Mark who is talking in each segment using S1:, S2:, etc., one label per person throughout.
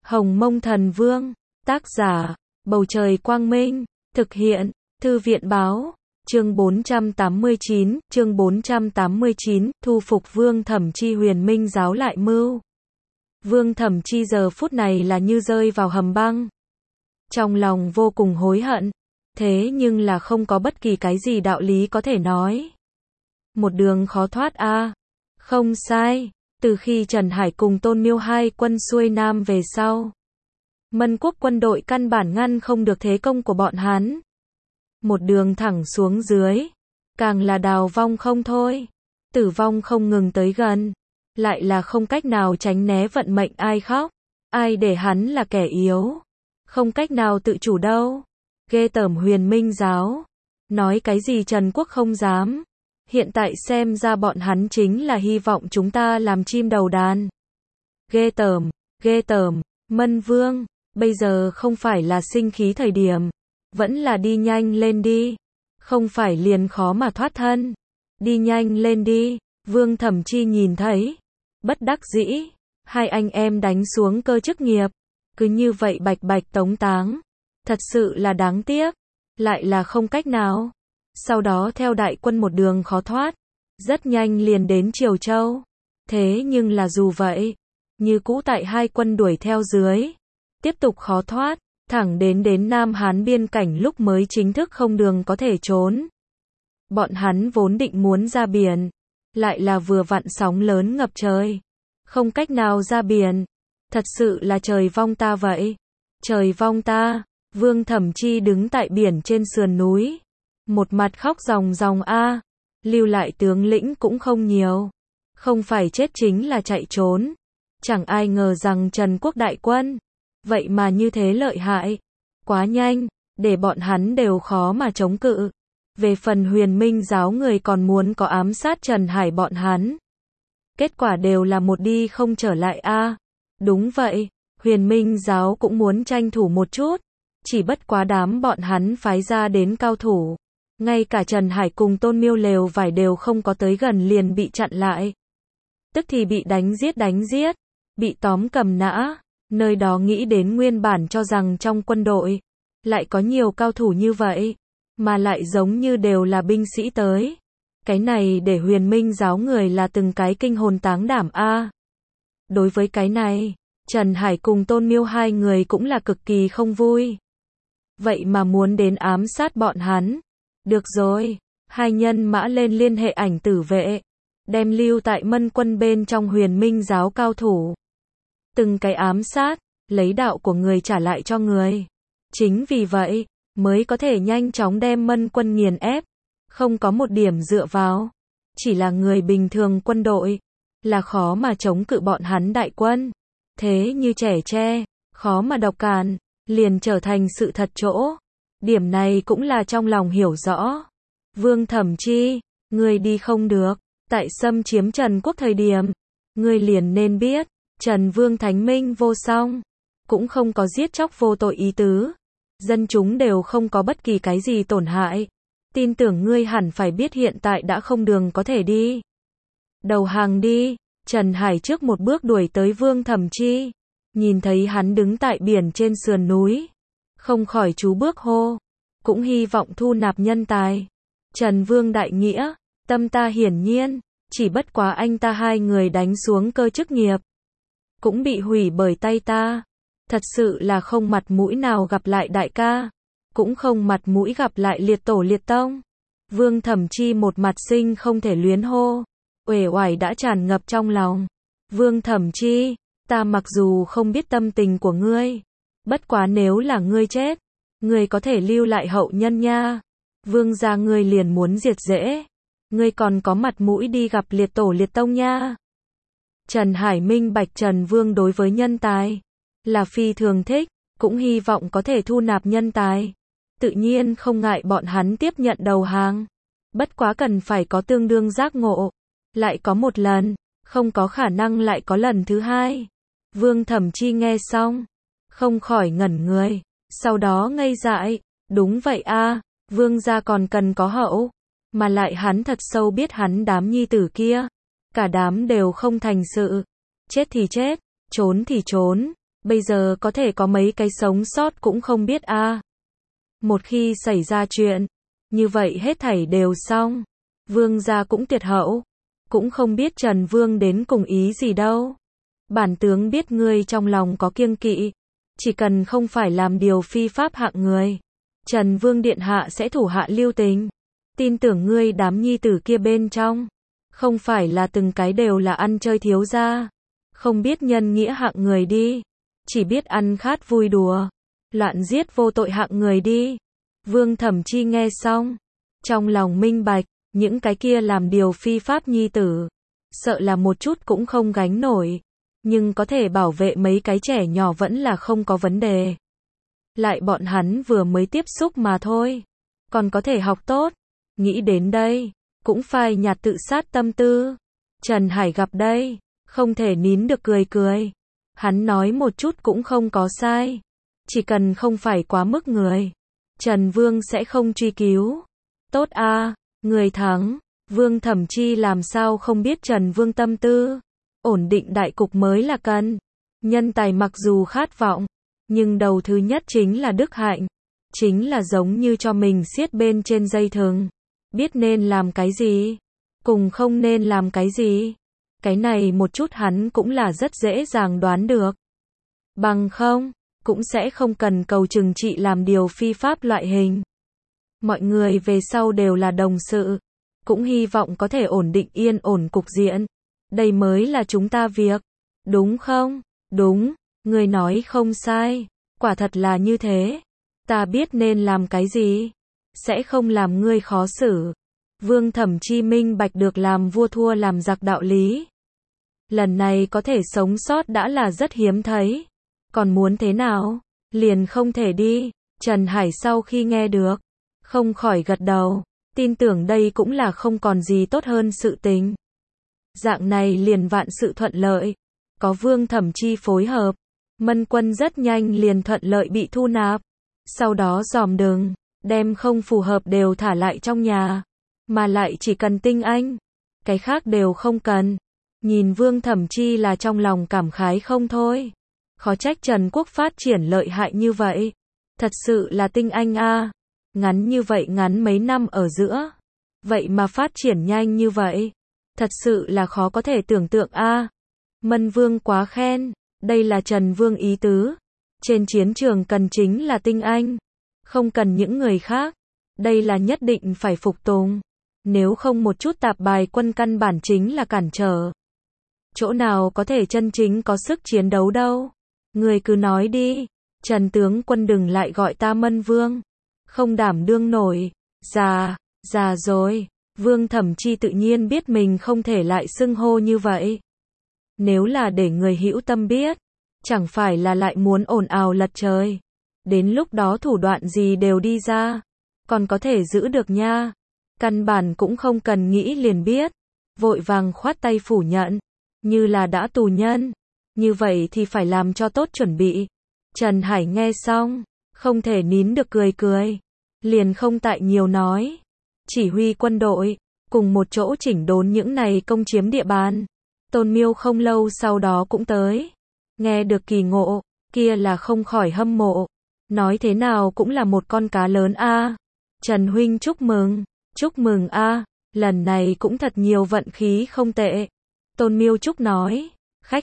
S1: Hồng Mông Thần Vương, tác giả, Bầu Trời Quang Minh, thực hiện, Thư viện Báo, chương 489, thu phục Vương Thẩm Chi Huyền Minh giáo lại mưu. Vương Thẩm Chi giờ phút này là như rơi vào hầm băng. Trong lòng vô cùng hối hận, thế nhưng là không có bất kỳ cái gì đạo lý có thể nói. Một đường khó thoát a. Không sai, từ khi Trần Hải cùng Tôn Miêu hai quân xuôi nam về sau, Mân Quốc quân đội căn bản ngăn không được thế công của bọn hắn. Một đường thẳng xuống dưới, càng là đào vong không thôi. Tử vong không ngừng tới gần, lại là không cách nào tránh né vận mệnh ai khóc, ai để hắn là kẻ yếu, không cách nào tự chủ đâu. Ghê tởm Huyền Minh giáo, nói cái gì Trần Quốc không dám, hiện tại xem ra bọn hắn chính là hy vọng chúng ta làm chim đầu đàn. Ghê tởm, Mân Vương, bây giờ không phải là sinh khí thời điểm, vẫn là đi nhanh lên đi, không phải liền khó mà thoát thân, đi nhanh lên đi. Vương Thẩm Chi nhìn thấy, bất đắc dĩ, hai anh em đánh xuống cơ chức nghiệp, cứ như vậy bạch bạch tống táng, thật sự là đáng tiếc, lại là không cách nào. Sau đó theo đại quân một đường khó thoát, rất nhanh liền đến Triều Châu. Thế nhưng là dù vậy, như cũ tại hai quân đuổi theo dưới, tiếp tục khó thoát, thẳng đến Nam Hán biên cảnh lúc mới chính thức không đường có thể trốn. Bọn hắn vốn định muốn ra biển, lại là vừa vặn sóng lớn ngập trời, không cách nào ra biển. Thật sự là trời vong ta vậy, trời vong ta. Vương Thẩm Chi đứng tại biển trên sườn núi, một mặt khóc ròng ròng a. Lưu lại tướng lĩnh cũng không nhiều, không phải chết chính là chạy trốn. Chẳng ai ngờ rằng Trần Quốc đại quân, vậy mà như thế lợi hại, quá nhanh, để bọn hắn đều khó mà chống cự. Về phần Huyền Minh giáo người còn muốn có ám sát Trần Hải bọn hắn, kết quả đều là một đi không trở lại a. Đúng vậy, Huyền Minh giáo cũng muốn tranh thủ một chút, chỉ bất quá đám bọn hắn phái ra đến cao thủ, ngay cả Trần Hải cùng Tôn Miêu lều vải đều không có tới gần liền bị chặn lại. Tức thì bị đánh giết, bị tóm cầm nã. Nơi đó nghĩ đến nguyên bản cho rằng trong quân đội lại có nhiều cao thủ như vậy, mà lại giống như đều là binh sĩ tới. Cái này để Huyền Minh giáo người là từng cái kinh hồn táng đảm a. Đối với cái này, Trần Hải cùng Tôn Miêu hai người cũng là cực kỳ không vui. Vậy mà muốn đến ám sát bọn hắn. Được rồi, hai nhân mã lên liên hệ ảnh tử vệ, đem lưu tại Mân quân bên trong Huyền Minh giáo cao thủ, từng cái ám sát, lấy đạo của người trả lại cho người. Chính vì vậy, mới có thể nhanh chóng đem Mân quân nghiền ép, không có một điểm dựa vào. Chỉ là người bình thường quân đội, là khó mà chống cự bọn hắn đại quân. Thế như trẻ tre, khó mà độc càn, liền trở thành sự thật chỗ. Điểm này cũng là trong lòng hiểu rõ. Vương Thẩm Chi, ngươi đi không được, tại xâm chiếm Trần Quốc thời điểm, ngươi liền nên biết, Trần Vương Thánh Minh vô song, cũng không có giết chóc vô tội ý tứ. Dân chúng đều không có bất kỳ cái gì tổn hại. Tin tưởng ngươi hẳn phải biết hiện tại đã không đường có thể đi. Đầu hàng đi. Trần Hải trước một bước đuổi tới Vương Thẩm Chi, nhìn thấy hắn đứng tại biển trên sườn núi, không khỏi chú bước hô, cũng hy vọng thu nạp nhân tài. Trần Vương đại nghĩa, tâm ta hiển nhiên, chỉ bất quá anh ta hai người đánh xuống cơ chức nghiệp, cũng bị hủy bởi tay ta. Thật sự là không mặt mũi nào gặp lại đại ca, cũng không mặt mũi gặp lại liệt tổ liệt tông. Vương Thẩm Chi một mặt sinh không thể luyến hô, uể oải đã tràn ngập trong lòng. Vương Thẩm Chi, ta mặc dù không biết tâm tình của ngươi, bất quá nếu là ngươi chết, ngươi có thể lưu lại hậu nhân nha. Vương gia ngươi liền muốn diệt rễ, ngươi còn có mặt mũi đi gặp liệt tổ liệt tông nha. Trần Hải minh bạch Trần Vương đối với nhân tài là phi thường thích, cũng hy vọng có thể thu nạp nhân tài. Tự nhiên không ngại bọn hắn tiếp nhận đầu hàng, bất quá cần phải có tương đương giác ngộ. Lại có một lần, không có khả năng lại có lần thứ hai. Vương Thẩm Chi nghe xong, không khỏi ngẩn người, sau đó ngây dại. Đúng vậy a, Vương gia còn cần có hậu, mà lại hắn thật sâu biết hắn đám nhi tử kia, cả đám đều không thành sự, chết thì chết, trốn thì trốn, bây giờ có thể có mấy cái sống sót cũng không biết a. Một khi xảy ra chuyện, như vậy hết thảy đều xong. Vương gia cũng tuyệt hậu, cũng không biết Trần Vương đến cùng ý gì đâu. Bản tướng biết ngươi trong lòng có kiêng kỵ, chỉ cần không phải làm điều phi pháp hạng người, Trần Vương điện hạ sẽ thủ hạ lưu tình. Tin tưởng ngươi đám nhi tử kia bên trong, không phải là từng cái đều là ăn chơi thiếu gia, không biết nhân nghĩa hạng người đi, chỉ biết ăn khát vui đùa, loạn giết vô tội hạng người đi. Vương Thẩm Chi nghe xong, trong lòng minh bạch, những cái kia làm điều phi pháp nhi tử, sợ là một chút cũng không gánh nổi, nhưng có thể bảo vệ mấy cái trẻ nhỏ vẫn là không có vấn đề. Lại bọn hắn vừa mới tiếp xúc mà thôi, còn có thể học tốt. Nghĩ đến đây, cũng phai nhạt tự sát tâm tư. Trần Hải gặp đây, không thể nín được cười cười. Hắn nói một chút cũng không có sai. Chỉ cần không phải quá mức người, Trần Vương sẽ không truy cứu. Tốt a, người thắng. Vương Thẩm Chi làm sao không biết Trần Vương tâm tư. Ổn định đại cục mới là cần. Nhân tài mặc dù khát vọng, nhưng đầu thứ nhất chính là đức hạnh. Chính là giống như cho mình siết bên trên dây thừng. Biết nên làm cái gì, cùng không nên làm cái gì. Cái này một chút hắn cũng là rất dễ dàng đoán được. Bằng không, cũng sẽ không cần cầu trừng trị làm điều phi pháp loại hình. Mọi người về sau đều là đồng sự, cũng hy vọng có thể ổn định yên ổn cục diện. Đây mới là chúng ta việc, đúng không? Đúng, người nói không sai, quả thật là như thế. Ta biết nên làm cái gì, sẽ không làm ngươi khó xử. Vương Thẩm Chi minh bạch được làm vua thua làm giặc đạo lý. Lần này có thể sống sót đã là rất hiếm thấy. Còn muốn thế nào? Liền không thể đi. Trần Hải sau khi nghe được, không khỏi gật đầu, tin tưởng đây cũng là không còn gì tốt hơn sự tình. Dạng này liền vạn sự thuận lợi. Có Vương Thẩm Chi phối hợp, Mân Quân rất nhanh liền thuận lợi bị thu nạp. Sau đó dòm đường, đem không phù hợp đều thả lại trong nhà. Mà lại chỉ cần tinh anh, cái khác đều không cần. Nhìn Vương Thẩm Chi là trong lòng cảm khái không thôi. Khó trách Trần Quốc phát triển lợi hại như vậy. Thật sự là tinh anh a. Ngắn như vậy, ngắn mấy năm ở giữa, vậy mà phát triển nhanh như vậy. Thật sự là khó có thể tưởng tượng a. Mân Vương quá khen, đây là Trần Vương ý tứ. Trên chiến trường cần chính là tinh anh, không cần những người khác. Đây là nhất định phải phục tùng. Nếu không một chút tạp bài quân căn bản chính là cản trở. Chỗ nào có thể chân chính có sức chiến đấu đâu. Người cứ nói đi, Trần tướng quân đừng lại gọi ta Mân Vương. Không đảm đương nổi, già rồi. Vương Thẩm Chi tự nhiên biết mình không thể lại xưng hô như vậy. Nếu là để người hữu tâm biết, chẳng phải là lại muốn ồn ào lật trời. Đến lúc đó thủ đoạn gì đều đi ra, còn có thể giữ được nha. Căn bản cũng không cần nghĩ liền biết. Vội vàng khoát tay phủ nhận, như là đã tù nhân. Như vậy thì phải làm cho tốt chuẩn bị. Trần Hải nghe xong, không thể nín được cười cười. Liền không tại nhiều nói. Chỉ huy quân đội, cùng một chỗ chỉnh đốn những này công chiếm địa bàn. Tôn Miêu không lâu sau đó cũng tới. Nghe được kỳ ngộ, kia là không khỏi hâm mộ. Nói thế nào cũng là một con cá lớn a. Trần huynh chúc mừng a, lần này cũng thật nhiều vận khí không tệ. Tôn Miêu Trúc nói, khách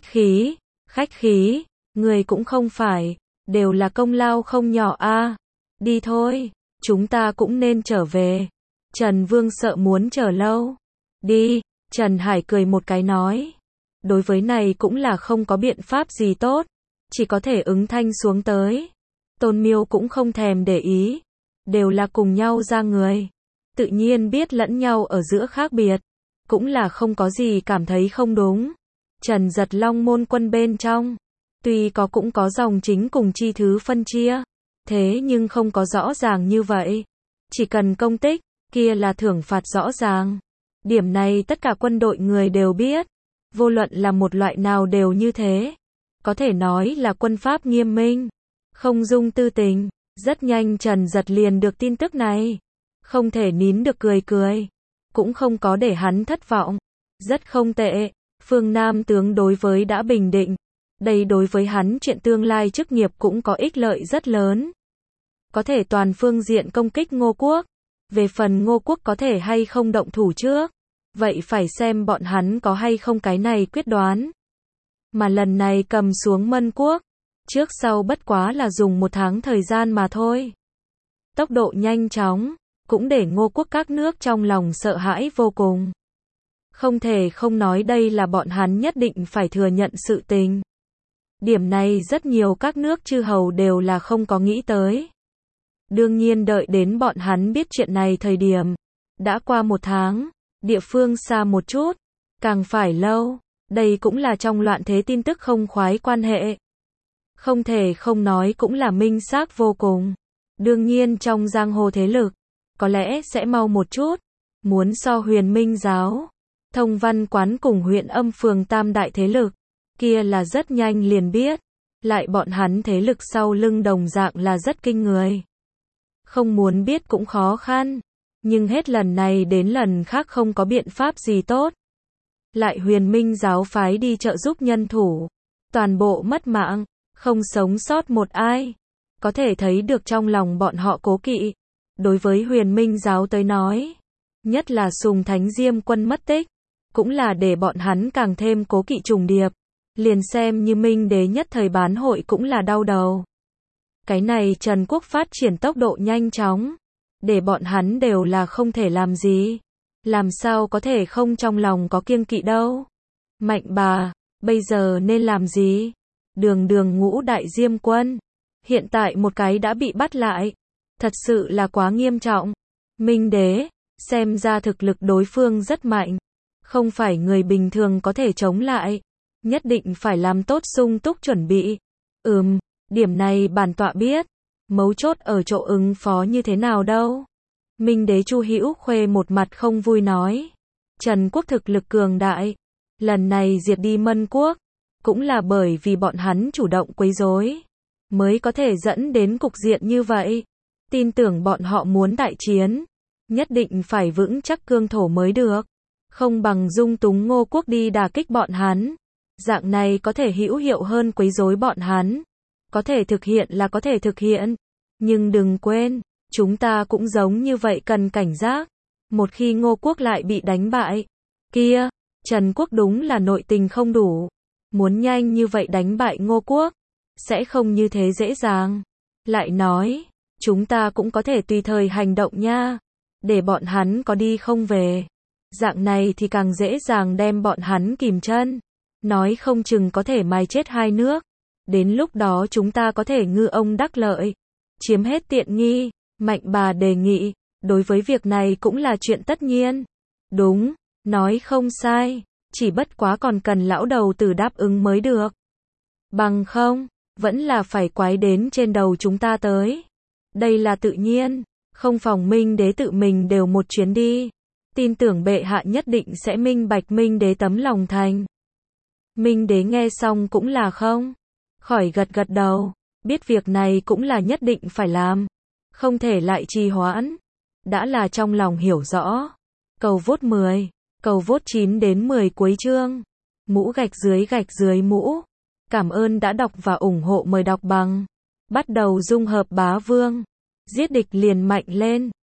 S1: khí, người cũng không phải, đều là công lao không nhỏ a. Đi thôi, chúng ta cũng nên trở về. Trần Vương sợ muốn chờ lâu. Đi, Trần Hải cười một cái nói. Đối với này cũng là không có biện pháp gì tốt, chỉ có thể ứng thanh xuống tới. Tôn Miêu cũng không thèm để ý, đều là cùng nhau ra người, tự nhiên biết lẫn nhau ở giữa khác biệt, cũng là không có gì cảm thấy không đúng. Trần Giật Long môn quân bên trong, tuy có cũng có dòng chính cùng chi thứ phân chia, thế nhưng không có rõ ràng như vậy. Chỉ cần công tích, kia là thưởng phạt rõ ràng. Điểm này tất cả quân đội người đều biết, vô luận là một loại nào đều như thế. Có thể nói là quân pháp nghiêm minh, không dung tư tình. Rất nhanh Trần Giật liền được tin tức này, không thể nín được cười cười, cũng không có để hắn thất vọng. Rất không tệ, phương Nam tướng đối với đã bình định, Đây đối với hắn chuyện tương lai chức nghiệp cũng có ích lợi rất lớn. Có thể toàn phương diện công kích Ngô Quốc. Về phần Ngô Quốc có thể hay không động thủ trước, vậy phải xem bọn hắn có hay không cái này quyết đoán. Mà lần này cầm xuống Mân Quốc, trước sau bất quá là dùng 1 tháng thời gian mà thôi. Tốc độ nhanh chóng, cũng để Ngô Quốc các nước trong lòng sợ hãi vô cùng. Không thể không nói đây là bọn hắn nhất định phải thừa nhận sự tình. Điểm này rất nhiều các nước chư hầu đều là không có nghĩ tới. Đương nhiên đợi đến bọn hắn biết chuyện này thời điểm, đã qua 1 tháng, địa phương xa một chút, càng phải lâu, đây cũng là trong loạn thế tin tức không khoái quan hệ. Không thể không nói cũng là minh xác vô cùng. Đương nhiên trong giang hồ thế lực, có lẽ sẽ mau một chút, muốn so Huyền Minh giáo, Thông Văn quán cùng huyện Âm phường tam đại thế lực, kia là rất nhanh liền biết, lại bọn hắn thế lực sau lưng đồng dạng là rất kinh người. Không muốn biết cũng khó khăn, nhưng hết lần này đến lần khác không có biện pháp gì tốt. Lại Huyền Minh giáo phái đi trợ giúp nhân thủ, toàn bộ mất mạng, không sống sót một ai. Có thể thấy được trong lòng bọn họ cố kỵ. Đối với Huyền Minh giáo tới nói, nhất là Sùng Thánh Diêm quân mất tích, cũng là để bọn hắn càng thêm cố kỵ trùng điệp. Liền xem như Minh đế nhất thời bán hội cũng là đau đầu. Cái này Trần Quốc phát triển tốc độ nhanh chóng, để bọn hắn đều là không thể làm gì. Làm sao có thể không trong lòng có kiêng kỵ đâu. Mạnh bà, bây giờ nên làm gì? Đường ngũ đại diêm quân, hiện tại một cái đã bị bắt lại. Thật sự là quá nghiêm trọng. Minh đế, xem ra thực lực đối phương rất mạnh. Không phải người bình thường có thể chống lại. Nhất định phải làm tốt sung túc chuẩn bị. Điểm này bản tọa biết. Mấu chốt ở chỗ ứng phó như thế nào đâu. Minh đế Chu Hữu Khuê một mặt không vui nói. Trần Quốc thực lực cường đại. Lần này diệt đi Mân Quốc, cũng là bởi vì bọn hắn chủ động quấy rối, mới có thể dẫn đến cục diện như vậy. Tin tưởng bọn họ muốn đại chiến, nhất định phải vững chắc cương thổ mới được. Không bằng dung túng Ngô Quốc đi đả kích bọn hắn. Dạng này có thể hữu hiệu hơn quấy rối bọn hắn. Có thể thực hiện là có thể thực hiện. Nhưng đừng quên, chúng ta cũng giống như vậy cần cảnh giác. Một khi Ngô Quốc lại bị đánh bại, kia, Trần Quốc đúng là nội tình không đủ. Muốn nhanh như vậy đánh bại Ngô Quốc, sẽ không như thế dễ dàng. Lại nói, chúng ta cũng có thể tùy thời hành động nha. Để bọn hắn có đi không về. Dạng này thì càng dễ dàng đem bọn hắn kìm chân. Nói không chừng có thể mài chết hai nước. Đến lúc đó chúng ta có thể ngư ông đắc lợi. Chiếm hết tiện nghi. Mạnh bà đề nghị. Đối với việc này cũng là chuyện tất nhiên. Đúng, nói không sai. Chỉ bất quá còn cần lão đầu tử đáp ứng mới được. Bằng không, vẫn là phải quái đến trên đầu chúng ta tới. Đây là tự nhiên. Không phòng Minh đế tự mình đều một chuyến đi. Tin tưởng bệ hạ nhất định sẽ minh bạch Minh đế tấm lòng thành. Minh đế nghe xong cũng là không khỏi gật đầu. Biết việc này cũng là nhất định phải làm. Không thể lại trì hoãn. Đã là trong lòng hiểu rõ. Cầu vote 10. Cầu vote 9 đến 10 cuối chương. Mũ gạch dưới mũ. Cảm ơn đã đọc và ủng hộ, mời đọc bằng. Bắt đầu dung hợp bá vương. Giết địch liền mạnh lên.